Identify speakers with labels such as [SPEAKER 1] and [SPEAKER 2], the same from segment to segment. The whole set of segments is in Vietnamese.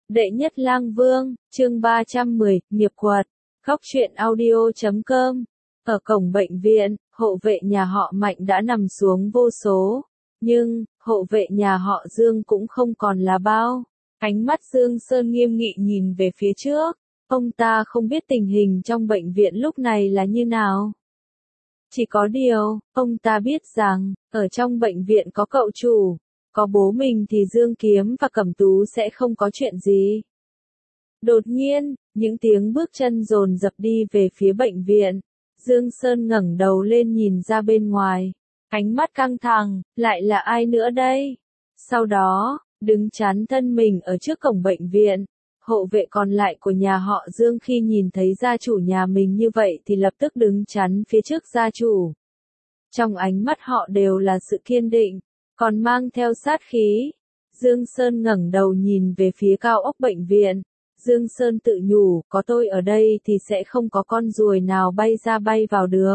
[SPEAKER 1] Đệ nhất lang vương, chương 310, nghiệp quật. Góc truyện audio.com. Ở cổng bệnh viện, hộ vệ nhà họ Mạnh đã nằm xuống vô số. Nhưng, hộ vệ nhà họ Dương cũng không còn là bao. Ánh mắt Dương Sơn nghiêm nghị nhìn về phía trước. Ông ta không biết tình hình trong bệnh viện lúc này là như nào. Chỉ có điều, ông ta biết rằng, ở trong bệnh viện có cậu chủ. Có bố mình thì Dương Kiếm và Cẩm Tú sẽ không có chuyện gì. Đột nhiên, những tiếng bước chân dồn dập đi về phía bệnh viện. Dương Sơn ngẩng đầu lên nhìn ra bên ngoài. Ánh mắt căng thẳng, lại là ai nữa đây? Sau đó, đứng chắn thân mình ở trước cổng bệnh viện. Hộ vệ còn lại của nhà họ Dương khi nhìn thấy gia chủ nhà mình như vậy thì lập tức đứng chắn phía trước gia chủ. Trong ánh mắt họ đều là sự kiên định, còn mang theo sát khí. Dương Sơn ngẩng đầu nhìn về phía cao ốc bệnh viện. Dương Sơn tự nhủ, có tôi ở đây thì sẽ không có con ruồi nào bay ra bay vào được.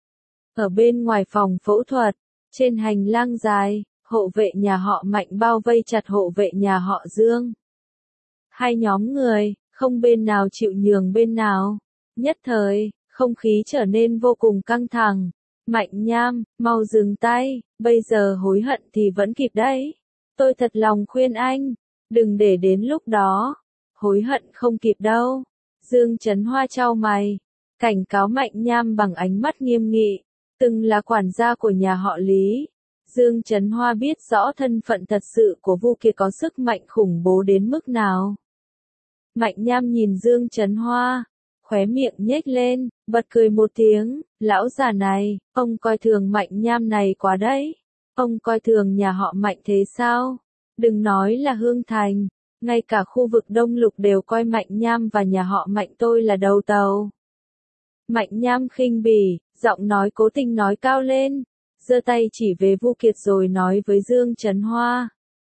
[SPEAKER 1] Ở bên ngoài phòng phẫu thuật, trên hành lang dài, hộ vệ nhà họ Mạnh bao vây chặt hộ vệ nhà họ Dương. Hai nhóm người, không bên nào chịu nhường bên nào. Nhất thời, không khí trở nên vô cùng căng thẳng. Mạnh Nham, mau dừng tay, bây giờ hối hận thì vẫn kịp đấy. Tôi thật lòng khuyên anh, đừng để đến lúc đó. Hối hận không kịp đâu. Dương Trấn Hoa chau mày, cảnh cáo Mạnh Nham bằng ánh mắt nghiêm nghị. Từng là quản gia của nhà họ Lý. Dương Trấn Hoa biết rõ thân phận thật sự của Vu Kiệt có sức mạnh khủng bố đến mức nào. Mạnh Nham nhìn Dương Trấn Hoa, khóe miệng nhếch lên, bật cười một tiếng, lão già này, ông coi thường Mạnh Nham này quá đấy. Ông coi thường nhà họ Mạnh thế sao? Đừng nói là Hương Thành, ngay cả khu vực Đông Lục đều coi Mạnh Nham và nhà họ Mạnh tôi là đầu tàu. Mạnh Nham khinh bỉ, giọng nói cố tình nói cao lên, giơ tay chỉ về Vu Kiệt rồi nói với Dương Trấn Hoa.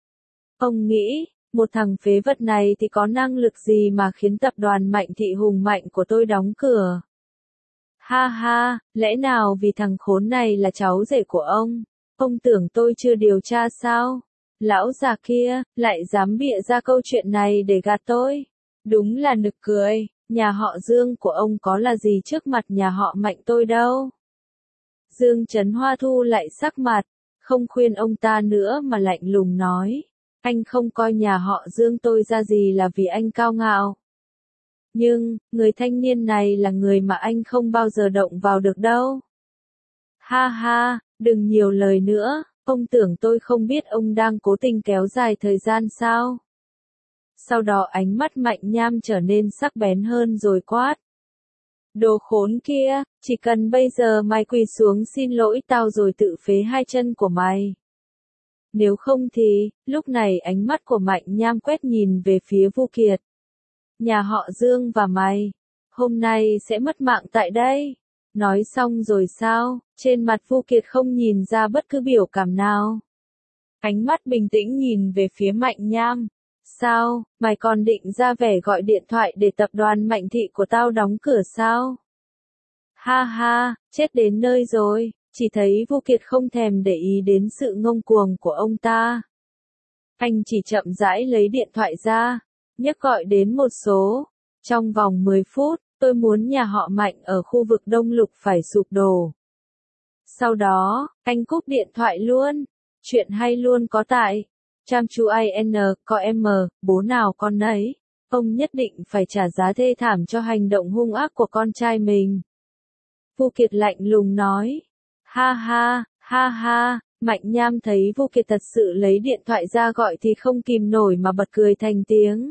[SPEAKER 1] Ông nghĩ, một thằng phế vật này thì có năng lực gì mà khiến tập đoàn Mạnh Thị hùng mạnh của tôi đóng cửa? Ha ha, lẽ nào vì thằng khốn này là cháu rể của ông? Ông tưởng tôi chưa điều tra sao? Lão già kia, lại dám bịa ra câu chuyện này để gạt tôi. Đúng là nực cười, nhà họ Dương của ông có là gì trước mặt nhà họ Mạnh tôi đâu. Dương Trấn Hoa thu lại sắc mặt, không khuyên ông ta nữa mà lạnh lùng nói. Anh không coi nhà họ Dương tôi ra gì là vì anh cao ngạo. Nhưng, người thanh niên này là người mà anh không bao giờ động vào được đâu. Ha ha, đừng nhiều lời nữa, ông tưởng tôi không biết ông đang cố tình kéo dài thời gian sao? Sau đó ánh mắt Mạnh Nham trở nên sắc bén hơn rồi quát. Đồ khốn kia, chỉ cần bây giờ mày quỳ xuống xin lỗi tao rồi tự phế hai chân của mày. Nếu không thì, lúc này ánh mắt của Mạnh Nham quét nhìn về phía Vu Kiệt. Nhà họ Dương và mày, hôm nay sẽ mất mạng tại đây. Nói xong rồi sao, trên mặt Vu Kiệt không nhìn ra bất cứ biểu cảm nào. Ánh mắt bình tĩnh nhìn về phía Mạnh Nham. Sao, mày còn định ra vẻ gọi điện thoại để tập đoàn Mạnh Thị của tao đóng cửa sao? Ha ha, chết đến nơi rồi. Chỉ thấy Vu Kiệt không thèm để ý đến sự ngông cuồng của ông ta. Anh chỉ chậm rãi lấy điện thoại ra, nhấc gọi đến một số. Trong vòng 10 phút, tôi muốn nhà họ Mạnh ở khu vực Đông Lục phải sụp đổ. Sau đó, anh cúp điện thoại luôn. Chuyện hay luôn có tại. Chăm chú IN, có M, bố nào con nấy. Ông nhất định phải trả giá thê thảm cho hành động hung ác của con trai mình. Vu Kiệt lạnh lùng nói. Ha ha, ha ha, Mạnh Nham thấy Vu Kiệt thật sự lấy điện thoại ra gọi thì không kìm nổi mà bật cười thành tiếng.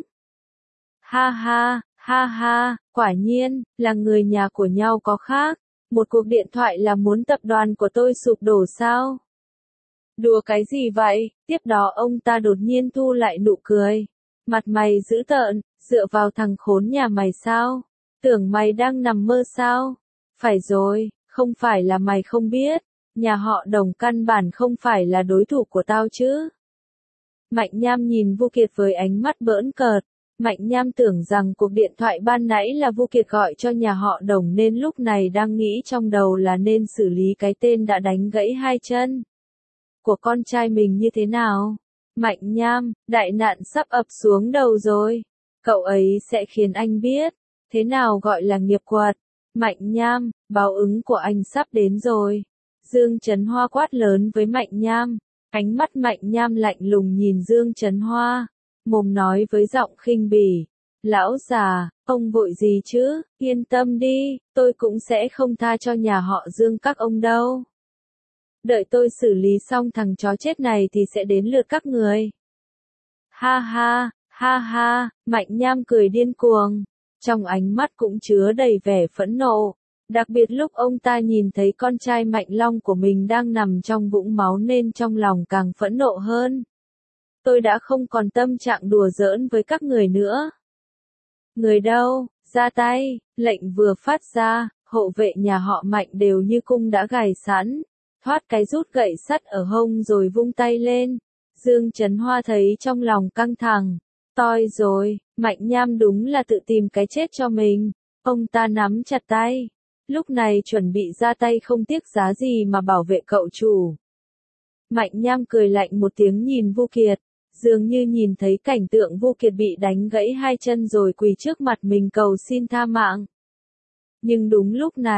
[SPEAKER 1] Ha ha, ha ha, quả nhiên, là người nhà của nhau có khác. Một cuộc điện thoại là muốn tập đoàn của tôi sụp đổ sao? Đùa cái gì vậy? Tiếp đó ông ta đột nhiên thu lại nụ cười. Mặt mày dữ tợn, dựa vào thằng khốn nhà mày sao? Tưởng mày đang nằm mơ sao? Phải rồi, không phải là mày không biết. Nhà họ Đồng căn bản không phải là đối thủ của tao chứ. Mạnh Nham nhìn Vu Kiệt với ánh mắt bỡn cợt. Mạnh Nham tưởng rằng cuộc điện thoại ban nãy là Vu Kiệt gọi cho nhà họ Đồng nên lúc này đang nghĩ trong đầu là nên xử lý cái tên đã đánh gãy hai chân của con trai mình như thế nào. Mạnh Nham, đại nạn sắp ập xuống đầu rồi. Cậu ấy sẽ khiến anh biết, thế nào gọi là nghiệp quật. Mạnh Nham, báo ứng của anh sắp đến rồi. Dương Chấn Hoa quát lớn với Mạnh Nham. Ánh mắt Mạnh Nham lạnh lùng nhìn Dương Chấn Hoa. Mồm nói với giọng khinh bỉ. Lão già, ông vội gì chứ, yên tâm đi, tôi cũng sẽ không tha cho nhà họ Dương các ông đâu. Đợi tôi xử lý xong thằng chó chết này thì sẽ đến lượt các người. Ha ha, Mạnh Nham cười điên cuồng. Trong ánh mắt cũng chứa đầy vẻ phẫn nộ. Đặc biệt lúc ông ta nhìn thấy con trai Mạnh Long của mình đang nằm trong vũng máu nên trong lòng càng phẫn nộ hơn. Tôi đã không còn tâm trạng đùa giỡn với các người nữa. Người đâu, ra tay, lệnh vừa phát ra, hộ vệ nhà họ Mạnh đều như cung đã gài sẵn. Thoát cái rút gậy sắt ở hông rồi vung tay lên. Dương Chấn Hoa thấy trong lòng căng thẳng. Toi rồi, Mạnh Nham đúng là tự tìm cái chết cho mình. Ông ta nắm chặt tay. Lúc này chuẩn bị ra tay không tiếc giá gì mà bảo vệ cậu chủ. Mạnh Nham cười lạnh một tiếng nhìn Vu Kiệt. Dường như nhìn thấy cảnh tượng Vu Kiệt bị đánh gãy hai chân rồi quỳ trước mặt mình cầu xin tha mạng. Nhưng đúng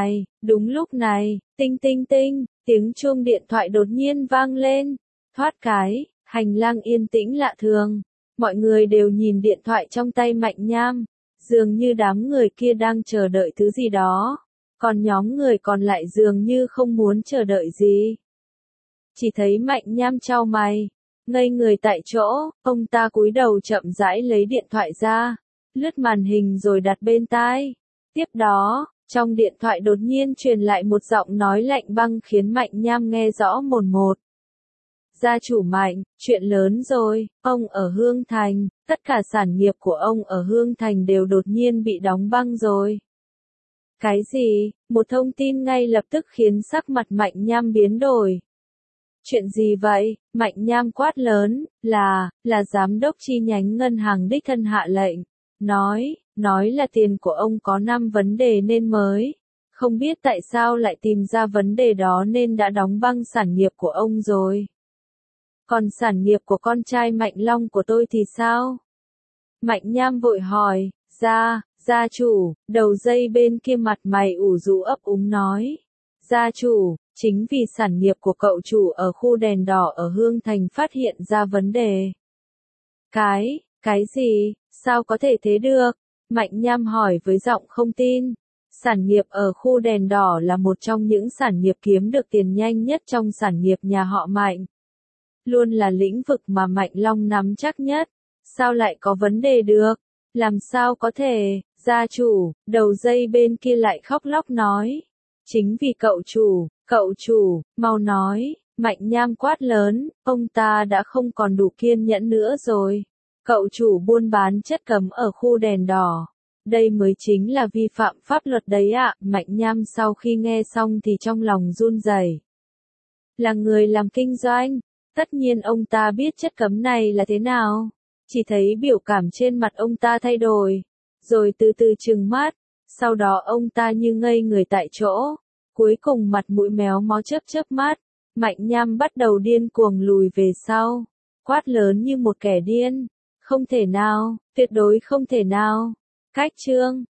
[SPEAKER 1] lúc này, tinh tinh tinh, tiếng chuông điện thoại đột nhiên vang lên. Thoát cái, hành lang yên tĩnh lạ thường. Mọi người đều nhìn điện thoại trong tay Mạnh Nham. Dường như đám người kia đang chờ đợi thứ gì đó. Còn nhóm người còn lại dường như không muốn chờ đợi gì. Chỉ thấy Mạnh Nham chau mày. Ngây người tại chỗ, ông ta cúi đầu chậm rãi lấy điện thoại ra. Lướt màn hình rồi đặt bên tai. Tiếp đó, trong điện thoại đột nhiên truyền lại một giọng nói lạnh băng khiến Mạnh Nham nghe rõ mồn một. Gia chủ Mạnh, chuyện lớn rồi, ông ở Hương Thành, tất cả sản nghiệp của ông ở Hương Thành đều đột nhiên bị đóng băng rồi. Cái gì? Một thông tin ngay lập tức khiến sắc mặt Mạnh Nham biến đổi. Chuyện gì vậy? Mạnh Nham quát lớn, là giám đốc chi nhánh ngân hàng đích thân hạ lệnh. Nói là tiền của ông có 5 vấn đề nên mới. Không biết tại sao lại tìm ra vấn đề đó nên đã đóng băng sản nghiệp của ông rồi. Còn sản nghiệp của con trai Mạnh Long của tôi thì sao? Mạnh Nham vội hỏi, gia chủ, đầu dây bên kia mặt mày ủ rũ ấp úng nói. Gia chủ, chính vì sản nghiệp của cậu chủ ở khu đèn đỏ ở Hương Thành phát hiện ra vấn đề. Cái gì, sao có thể thế được? Mạnh Nham hỏi với giọng không tin. Sản nghiệp ở khu đèn đỏ là một trong những sản nghiệp kiếm được tiền nhanh nhất trong sản nghiệp nhà họ Mạnh. Luôn là lĩnh vực mà Mạnh Long nắm chắc nhất. Sao lại có vấn đề được? Làm sao có thể? Gia chủ, đầu dây bên kia lại khóc lóc nói. Chính vì cậu chủ, mau nói. Mạnh Nham quát lớn, ông ta đã không còn đủ kiên nhẫn nữa rồi. Cậu chủ buôn bán chất cấm ở khu đèn đỏ. Đây mới chính là vi phạm pháp luật đấy ạ. Mạnh Nham sau khi nghe xong thì trong lòng run rẩy. Là người làm kinh doanh, tất nhiên ông ta biết chất cấm này là thế nào. Chỉ thấy biểu cảm trên mặt ông ta thay đổi, rồi từ từ trừng mắt. Sau đó ông ta như ngây người tại chỗ. Cuối cùng mặt mũi méo mó chớp mắt. Mạnh Nham bắt đầu điên cuồng lùi về sau. Quát lớn như một kẻ điên. Không thể nào, tuyệt đối không thể nào. Cách chương